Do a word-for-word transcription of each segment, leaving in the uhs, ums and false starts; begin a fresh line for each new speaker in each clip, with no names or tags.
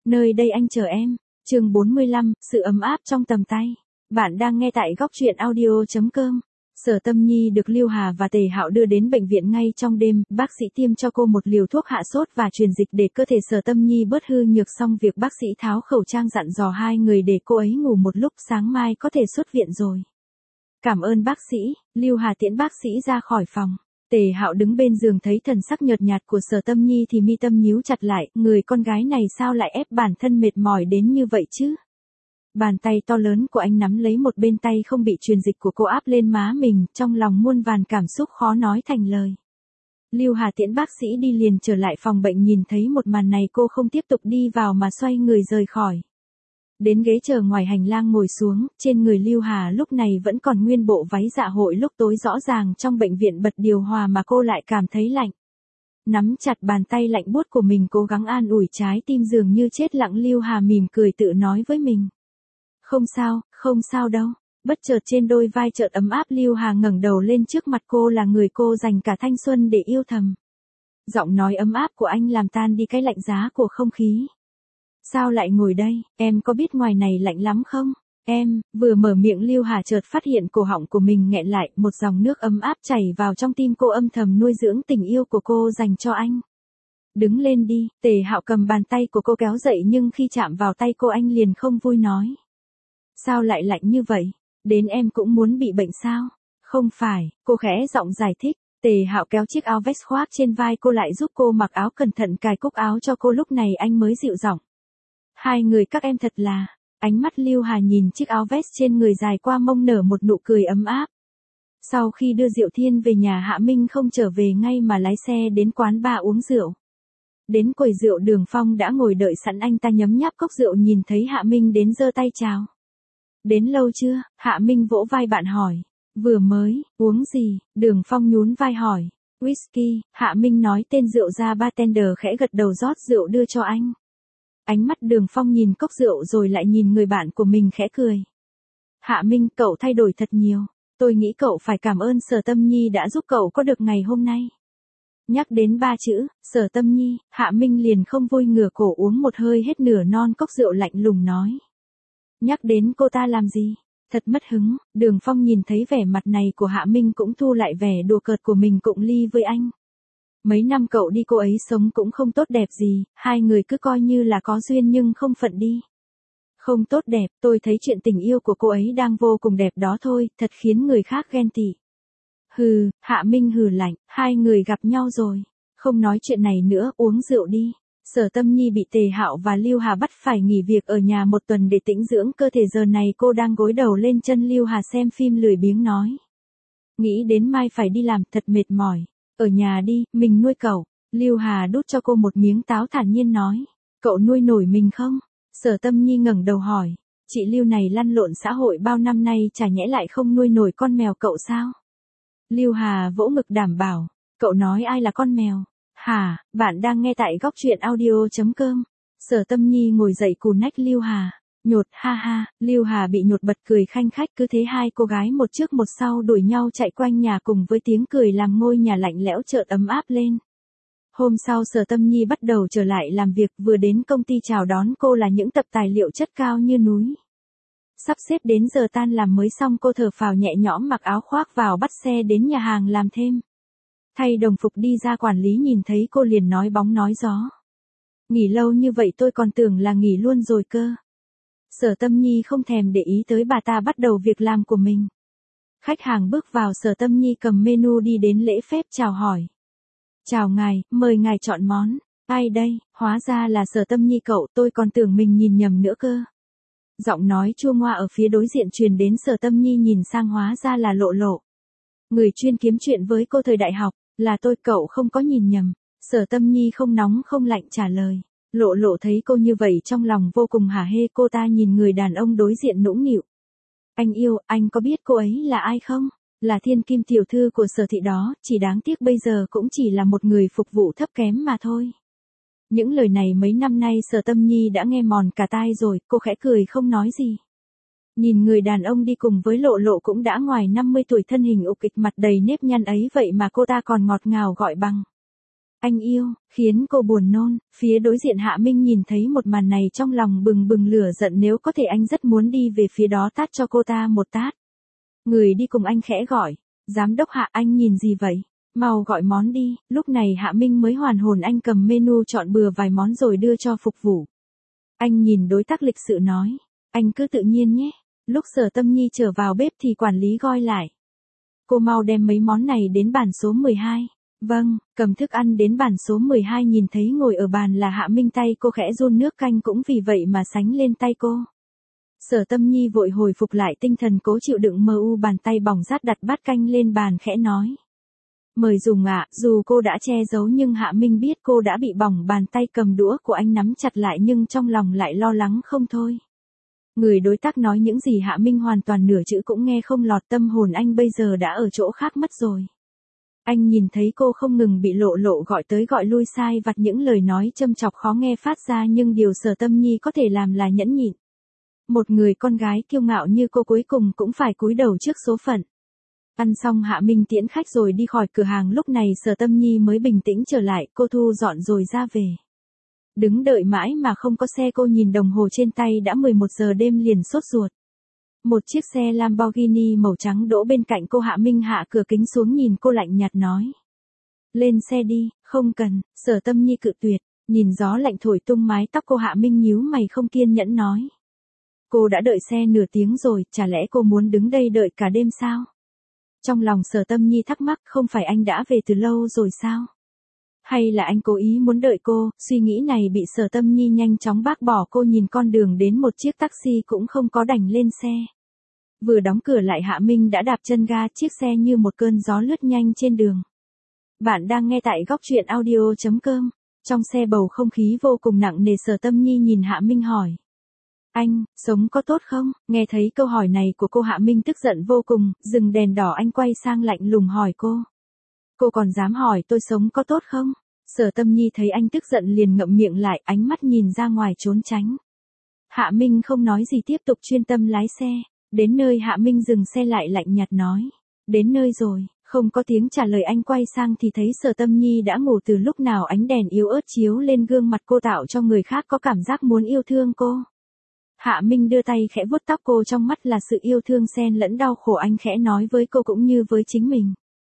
Nơi đây anh chờ em. Chương bốn mươi lăm, sự ấm áp trong tầm tay. Bạn đang nghe tại góc truyện audio chấm com. Sở Tâm Nhi được Lưu Hà và Tề Hạo đưa đến bệnh viện ngay trong đêm, bác sĩ tiêm cho cô một liều thuốc hạ sốt và truyền dịch để cơ thể Sở Tâm Nhi bớt hư nhược, xong việc bác sĩ tháo khẩu trang dặn dò hai người để cô ấy ngủ một lúc, sáng mai có thể xuất viện rồi. Cảm ơn bác sĩ. Lưu Hà tiễn bác sĩ ra khỏi phòng. Tề Hạo đứng bên giường thấy thần sắc nhợt nhạt của Sở Tâm Nhi thì mi tâm nhíu chặt lại, người con gái này sao lại ép bản thân mệt mỏi đến như vậy chứ? Bàn tay to lớn của anh nắm lấy một bên tay không bị truyền dịch của cô áp lên má mình, trong lòng muôn vàn cảm xúc khó nói thành lời. Lưu Hà tiễn bác sĩ đi liền trở lại phòng bệnh, nhìn thấy một màn này cô không tiếp tục đi vào mà xoay người rời khỏi. Đến ghế chờ ngoài hành lang ngồi xuống, trên người Lưu Hà lúc này vẫn còn nguyên bộ váy dạ hội lúc tối, rõ ràng trong bệnh viện bật điều hòa mà cô lại cảm thấy lạnh. Nắm chặt bàn tay lạnh buốt của mình, cố gắng an ủi trái tim dường như chết lặng. Lưu Hà mỉm cười tự nói với mình. Không sao, không sao đâu. Bất chợt trên đôi vai chợt ấm áp, Lưu Hà ngẩng đầu lên, trước mặt cô là người cô dành cả thanh xuân để yêu thầm. Giọng nói ấm áp của anh làm tan đi cái lạnh giá của không khí. Sao lại ngồi đây, em có biết ngoài này lạnh lắm không? Em, vừa mở miệng Lưu Hà chợt phát hiện cổ họng của mình nghẹn lại, một dòng nước ấm áp chảy vào trong tim cô, âm thầm nuôi dưỡng tình yêu của cô dành cho anh. Đứng lên đi. Tề Hạo cầm bàn tay của cô kéo dậy, nhưng khi chạm vào tay cô anh liền không vui nói. Sao lại lạnh như vậy? Đến em cũng muốn bị bệnh sao? Không phải, cô khẽ giọng giải thích. Tề Hạo kéo chiếc áo vest khoác trên vai cô lại, giúp cô mặc áo, cẩn thận cài cúc áo cho cô, lúc này anh mới dịu giọng. Hai người các em thật là. Ánh mắt Lưu Hà nhìn chiếc áo vest trên người dài qua mông nở một nụ cười ấm áp. Sau khi đưa Diệu Thiên về nhà, Hạ Minh không trở về ngay mà lái xe đến quán bar uống rượu. Đến quầy rượu, Đường Phong đã ngồi đợi sẵn, anh ta nhấm nháp cốc rượu, nhìn thấy Hạ Minh đến giơ tay chào. Đến lâu chưa? Hạ Minh vỗ vai bạn hỏi. Vừa mới. Uống gì? Đường Phong nhún vai hỏi. Whisky. Hạ Minh nói tên rượu ra, bartender khẽ gật đầu rót rượu đưa cho anh. Ánh mắt Đường Phong nhìn cốc rượu rồi lại nhìn người bạn của mình, khẽ cười. Hạ Minh, cậu thay đổi thật nhiều. Tôi nghĩ cậu phải cảm ơn Sở Tâm Nhi đã giúp cậu có được ngày hôm nay. Nhắc đến ba chữ, Sở Tâm Nhi, Hạ Minh liền không vui, ngửa cổ uống một hơi hết nửa non cốc rượu, lạnh lùng nói. Nhắc đến cô ta làm gì? Thật mất hứng. Đường Phong nhìn thấy vẻ mặt này của Hạ Minh cũng thu lại vẻ đùa cợt của mình, cụng ly với anh. Mấy năm cậu đi cô ấy sống cũng không tốt đẹp gì, hai người cứ coi như là có duyên nhưng không phận đi. Không tốt đẹp, tôi thấy chuyện tình yêu của cô ấy đang vô cùng đẹp đó thôi, thật khiến người khác ghen tị. Hừ, Hạ Minh hừ lạnh, hai người gặp nhau rồi. Không nói chuyện này nữa, uống rượu đi. Sở Tâm Nhi bị Tề Hạo và Lưu Hà bắt phải nghỉ việc ở nhà một tuần để tĩnh dưỡng cơ thể, giờ này cô đang gối đầu lên chân Lưu Hà xem phim lười biếng nói. Nghĩ đến mai phải đi làm, thật mệt mỏi. Ở nhà đi, mình nuôi cậu. Lưu Hà đút cho cô một miếng táo, thản nhiên nói. Cậu nuôi nổi mình không? Sở Tâm Nhi ngẩng đầu hỏi. Chị Lưu này lăn lộn xã hội bao năm nay, chả nhẽ lại không nuôi nổi con mèo cậu sao? Lưu Hà vỗ ngực đảm bảo. Cậu nói ai là con mèo? Hả, bạn đang nghe tại góc truyện audio chấm com. Sở Tâm Nhi ngồi dậy cù nách Lưu Hà. Nhột, ha ha. Lưu Hà bị nhột bật cười khanh khách, cứ thế hai cô gái một trước một sau đuổi nhau chạy quanh nhà, cùng với tiếng cười làm ngôi nhà lạnh lẽo chợt ấm áp lên. Hôm sau Sở Tâm Nhi bắt đầu trở lại làm việc, vừa đến công ty chào đón cô là những tập tài liệu chất cao như núi. Sắp xếp đến giờ tan làm mới xong, cô thở phào nhẹ nhõm, mặc áo khoác vào, bắt xe đến nhà hàng làm thêm. Thay đồng phục đi ra, quản lý nhìn thấy cô liền nói bóng nói gió. Nghỉ lâu như vậy tôi còn tưởng là nghỉ luôn rồi cơ. Sở Tâm Nhi không thèm để ý tới bà ta, bắt đầu việc làm của mình. Khách hàng bước vào, Sở Tâm Nhi cầm menu đi đến lễ phép chào hỏi. Chào ngài, mời ngài chọn món. Ai đây? Hóa ra là Sở Tâm Nhi cậu, tôi còn tưởng mình nhìn nhầm nữa cơ. Giọng nói chua ngoa ở phía đối diện truyền đến, Sở Tâm Nhi nhìn sang, hóa ra là Lộ Lộ. Người chuyên kiếm chuyện với cô thời đại học. Là tôi, cậu không có nhìn nhầm. Sở Tâm Nhi không nóng không lạnh trả lời. Lộ Lộ thấy cô như vậy trong lòng vô cùng hả hê, cô ta nhìn người đàn ông đối diện nũng nịu. Anh yêu, anh có biết cô ấy là ai không? Là thiên kim tiểu thư của Sở thị đó, chỉ đáng tiếc bây giờ cũng chỉ là một người phục vụ thấp kém mà thôi. Những lời này mấy năm nay Sở Tâm Nhi đã nghe mòn cả tai rồi, cô khẽ cười không nói gì. Nhìn người đàn ông đi cùng với Lộ Lộ cũng đã ngoài năm mươi tuổi, thân hình ục ịch, mặt đầy nếp nhăn ấy vậy mà cô ta còn ngọt ngào gọi bằng. Anh yêu, khiến cô buồn nôn. Phía đối diện Hạ Minh nhìn thấy một màn này trong lòng bừng bừng lửa giận, nếu có thể anh rất muốn đi về phía đó tát cho cô ta một tát. Người đi cùng anh khẽ gọi. Giám đốc Hạ, anh nhìn gì vậy? Mau gọi món đi. Lúc này Hạ Minh mới hoàn hồn, anh cầm menu chọn bừa vài món rồi đưa cho phục vụ. Anh nhìn đối tác lịch sự nói. Anh cứ tự nhiên nhé. Lúc Sở Tâm Nhi trở vào bếp thì quản lý gọi lại. Cô mau đem mấy món này đến bàn số mười hai. Vâng, cầm thức ăn đến bàn số mười hai, nhìn thấy ngồi ở bàn là Hạ Minh, tay cô khẽ run, nước canh cũng vì vậy mà sánh lên tay cô. Sở Tâm Nhi vội hồi phục lại tinh thần, cố chịu đựng mờ u, bàn tay bỏng rát đặt bát canh lên bàn khẽ nói. Mời dùng ạ. Dù cô đã che giấu nhưng Hạ Minh biết cô đã bị bỏng, bàn tay cầm đũa của anh nắm chặt lại nhưng trong lòng lại lo lắng không thôi. Người đối tác nói những gì Hạ Minh hoàn toàn nửa chữ cũng nghe không lọt, tâm hồn anh bây giờ đã ở chỗ khác mất rồi. Anh nhìn thấy cô không ngừng bị lộ lộ gọi tới gọi lui, sai vặt những lời nói châm chọc khó nghe phát ra, nhưng điều Sở Tâm Nhi có thể làm là nhẫn nhịn. Một người con gái kiêu ngạo như cô cuối cùng cũng phải cúi đầu trước số phận. Ăn xong Hạ Minh tiễn khách rồi đi khỏi cửa hàng, lúc này Sở Tâm Nhi mới bình tĩnh trở lại, cô thu dọn rồi ra về. Đứng đợi mãi mà không có xe, cô nhìn đồng hồ trên tay đã mười một giờ đêm liền sốt ruột. Một chiếc xe Lamborghini màu trắng đỗ bên cạnh cô, Hạ Minh hạ cửa kính xuống nhìn cô lạnh nhạt nói. Lên xe đi. Không cần. Sở Tâm Nhi cự tuyệt. Nhìn gió lạnh thổi tung mái tóc cô, Hạ Minh nhíu mày không kiên nhẫn nói. Cô đã đợi xe nửa tiếng rồi, chả lẽ cô muốn đứng đây đợi cả đêm sao? Trong lòng Sở Tâm Nhi thắc mắc, không phải anh đã về từ lâu rồi sao? Hay là anh cố ý muốn đợi cô? Suy nghĩ này bị Sở Tâm Nhi nhanh chóng bác bỏ, cô nhìn con đường đến một chiếc taxi cũng không có đành lên xe. Vừa đóng cửa lại Hạ Minh đã đạp chân ga, chiếc xe như một cơn gió lướt nhanh trên đường. Bạn đang nghe tại góc truyện audio chấm com. Trong xe bầu không khí vô cùng nặng nề, Sở Tâm Nhi nhìn Hạ Minh hỏi. Anh, sống có tốt không? Nghe thấy câu hỏi này của cô, Hạ Minh tức giận vô cùng, dừng đèn đỏ anh quay sang lạnh lùng hỏi cô. Cô còn dám hỏi tôi sống có tốt không? Sở Tâm Nhi thấy anh tức giận liền ngậm miệng lại, ánh mắt nhìn ra ngoài trốn tránh. Hạ Minh không nói gì, tiếp tục chuyên tâm lái xe. Đến nơi Hạ Minh dừng xe lại, lạnh nhạt nói. Đến nơi rồi. Không có tiếng trả lời, anh quay sang thì thấy Sở Tâm Nhi đã ngủ từ lúc nào, ánh đèn yếu ớt chiếu lên gương mặt cô tạo cho người khác có cảm giác muốn yêu thương cô. Hạ Minh đưa tay khẽ vuốt tóc cô, trong mắt là sự yêu thương xen lẫn đau khổ, anh khẽ nói với cô cũng như với chính mình.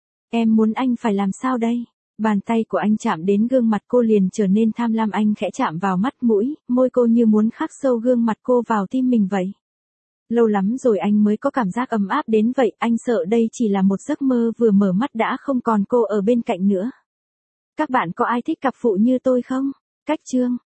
Em muốn anh phải làm sao đây? Bàn tay của anh chạm đến gương mặt cô liền trở nên tham lam, anh khẽ chạm vào mắt mũi, môi cô như muốn khắc sâu gương mặt cô vào tim mình vậy. Lâu lắm rồi anh mới có cảm giác ấm áp đến vậy, anh sợ đây chỉ là một giấc mơ, vừa mở mắt đã không còn cô ở bên cạnh nữa. Các bạn có ai thích cặp phụ như tôi không? Cách chương